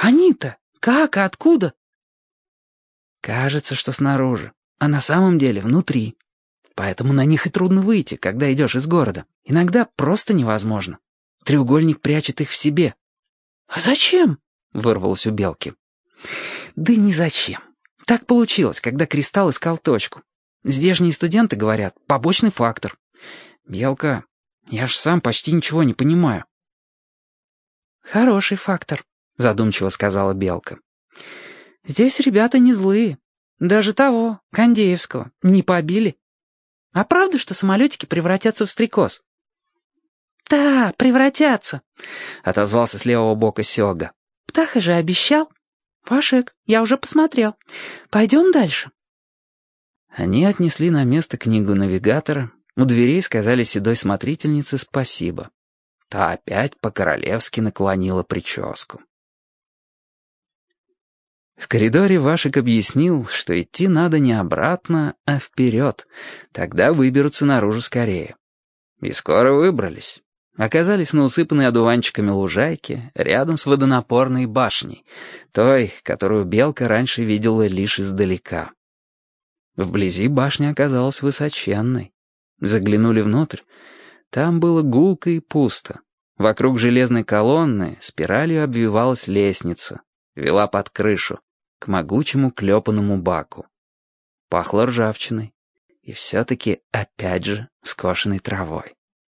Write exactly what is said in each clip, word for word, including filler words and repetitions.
Они-то? Как и откуда?» «Кажется, что снаружи, а на самом деле внутри. Поэтому на них и трудно выйти, когда идешь из города. Иногда просто невозможно. Треугольник прячет их в себе». «А зачем?» — вырвалось у Белки. «Да ни зачем. Так получилось, когда Кристалл искал точку. Здешние студенты говорят, побочный фактор. Белка, я ж сам почти ничего не понимаю». «Хороший фактор», — задумчиво сказала Белка. «Здесь ребята не злые. Даже того, Кондеевского, не побили. А правда, что самолетики превратятся в стрекоз?» «Да, превратятся», — отозвался с левого бока Сёга. «Птаха же обещал. Пашек, я уже посмотрел. Пойдем дальше». Они отнесли на место книгу навигатора, у дверей сказали седой смотрительнице спасибо. Та опять по-королевски наклонила прическу. В коридоре Вашек объяснил, что идти надо не обратно, а вперед. Тогда выберутся наружу скорее. И скоро выбрались. Оказались на усыпанной одуванчиками лужайке, рядом с водонапорной башней, той, которую Белка раньше видела лишь издалека. Вблизи башня оказалась высоченной. Заглянули внутрь. Там было гулко и пусто. Вокруг железной колонны спиралью обвивалась лестница, вела под крышу, к могучему клепанному баку. Пахло ржавчиной. И все-таки, опять же, скошенной травой.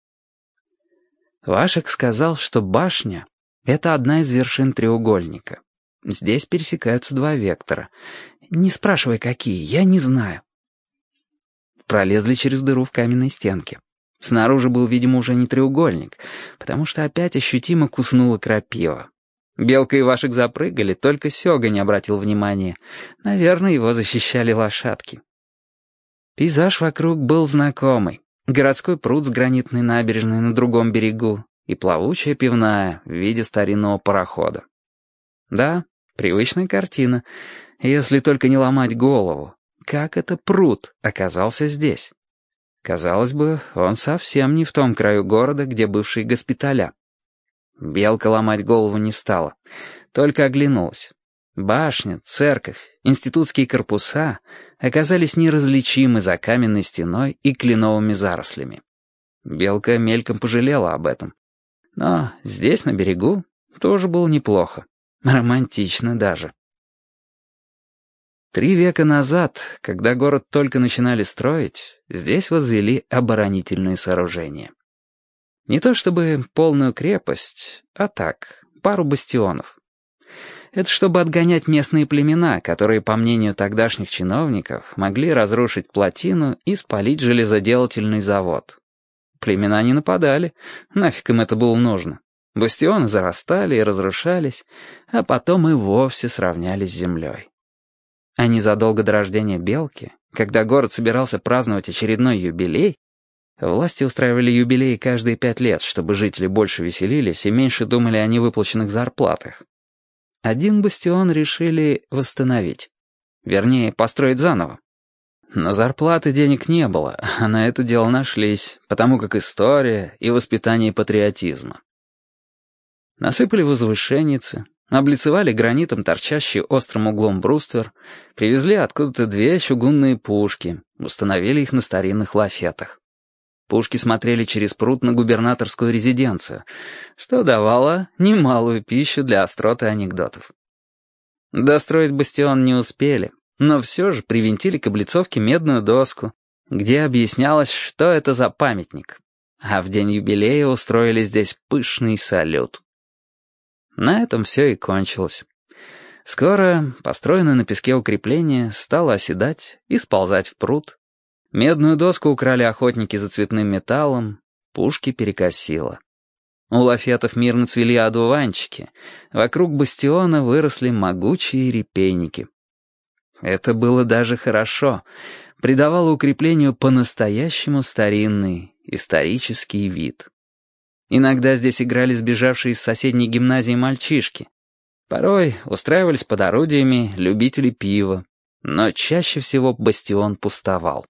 Вашек сказал, что башня — это одна из вершин треугольника. Здесь пересекаются два вектора. Не спрашивай, какие, я не знаю. Пролезли через дыру в каменной стенке. Снаружи был, видимо, уже не треугольник, потому что опять ощутимо куснула крапива. Белка и Вашек запрыгали, только Сёга не обратил внимания. Наверное, его защищали лошадки. Пейзаж вокруг был знакомый. Городской пруд с гранитной набережной на другом берегу и плавучая пивная в виде старинного парохода. Да, привычная картина, если только не ломать голову. Как это пруд оказался здесь? Казалось бы, он совсем не в том краю города, где бывшие госпиталя. Белка ломать голову не стала, только оглянулась. Башня, церковь, институтские корпуса оказались неразличимы за каменной стеной и кленовыми зарослями. Белка мельком пожалела об этом. Но здесь, на берегу, тоже было неплохо. Романтично даже. Три века назад, когда город только начинали строить, здесь возвели оборонительные сооружения. Не то чтобы полную крепость, а так, пару бастионов. Это чтобы отгонять местные племена, которые, по мнению тогдашних чиновников, могли разрушить плотину и спалить железоделательный завод. Племена не нападали, нафиг им это было нужно. Бастионы зарастали и разрушались, а потом и вовсе сравнялись с землей. А незадолго до рождения Белки, когда город собирался праздновать очередной юбилей, власти устраивали юбилеи каждые пять лет, чтобы жители больше веселились и меньше думали о невыплаченных зарплатах. Один бастион решили восстановить. Вернее, построить заново. На зарплаты денег не было, а на это дело нашлись, потому как история и воспитание патриотизма. Насыпали возвышенницы, облицевали гранитом торчащий острым углом бруствер, привезли откуда-то две чугунные пушки, установили их на старинных лафетах. Пушки смотрели через пруд на губернаторскую резиденцию, что давало немалую пищу для острот и анекдотов. Достроить бастион не успели, но все же привинтили к облицовке медную доску, где объяснялось, что это за памятник. А в день юбилея устроили здесь пышный салют. На этом все и кончилось. Скоро построенное на песке укрепление стало оседать и сползать в пруд. Медную доску украли охотники за цветным металлом, пушки перекосило. У лафетов мирно цвели одуванчики, вокруг бастиона выросли могучие репейники. Это было даже хорошо, придавало укреплению по-настоящему старинный, исторический вид. Иногда здесь играли сбежавшие из соседней гимназии мальчишки. Порой устраивались под орудиями любители пива, но чаще всего бастион пустовал.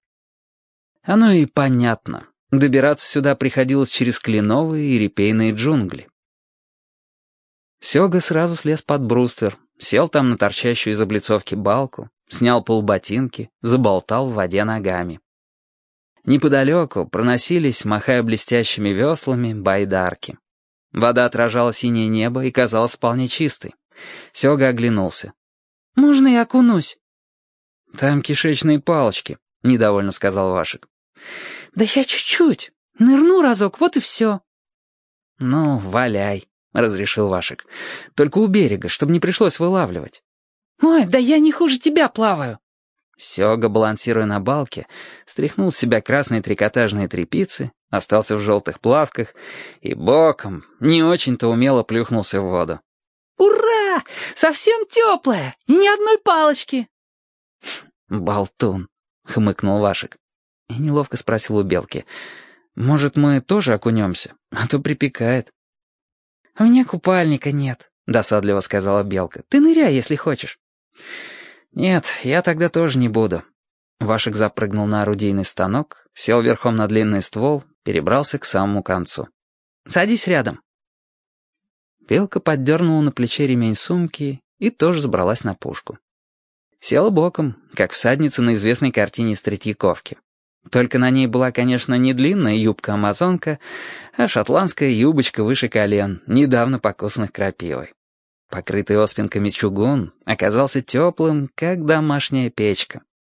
Оно и понятно. Добираться сюда приходилось через кленовые и репейные джунгли. Сёга сразу слез под бруствер, сел там на торчащую из облицовки балку, снял полботинки, заболтал в воде ногами. Неподалеку проносились, махая блестящими веслами, байдарки. Вода отражала синее небо и казалась вполне чистой. Сёга оглянулся. «Можно я окунусь?» «Там кишечные палочки», — недовольно сказал Вашек. «Да я чуть-чуть. Нырну разок, вот и все». «Ну, валяй», — разрешил Вашек. «Только у берега, чтобы не пришлось вылавливать». «Ой, да я не хуже тебя плаваю». Сёга, балансируя на балке, стряхнул с себя красные трикотажные тряпицы, остался в желтых плавках и боком, не очень-то умело плюхнулся в воду. «Ура! Совсем теплая! И ни одной палочки!» «Болтун», — хмыкнул Вашек. И неловко спросил у Белки. «Может, мы тоже окунемся? А то припекает». «У меня купальника нет», — досадливо сказала Белка. «Ты ныряй, если хочешь». «Нет, я тогда тоже не буду». Вашек запрыгнул на орудийный станок, сел верхом на длинный ствол, перебрался к самому концу. «Садись рядом». Белка поддернула на плече ремень сумки и тоже забралась на пушку. Села боком, как всадница на известной картине с Третьяковки. Только на ней была, конечно, не длинная юбка-амазонка, а шотландская юбочка выше колен, недавно покусанных крапивой. Покрытый оспинками чугун оказался теплым, как домашняя печка.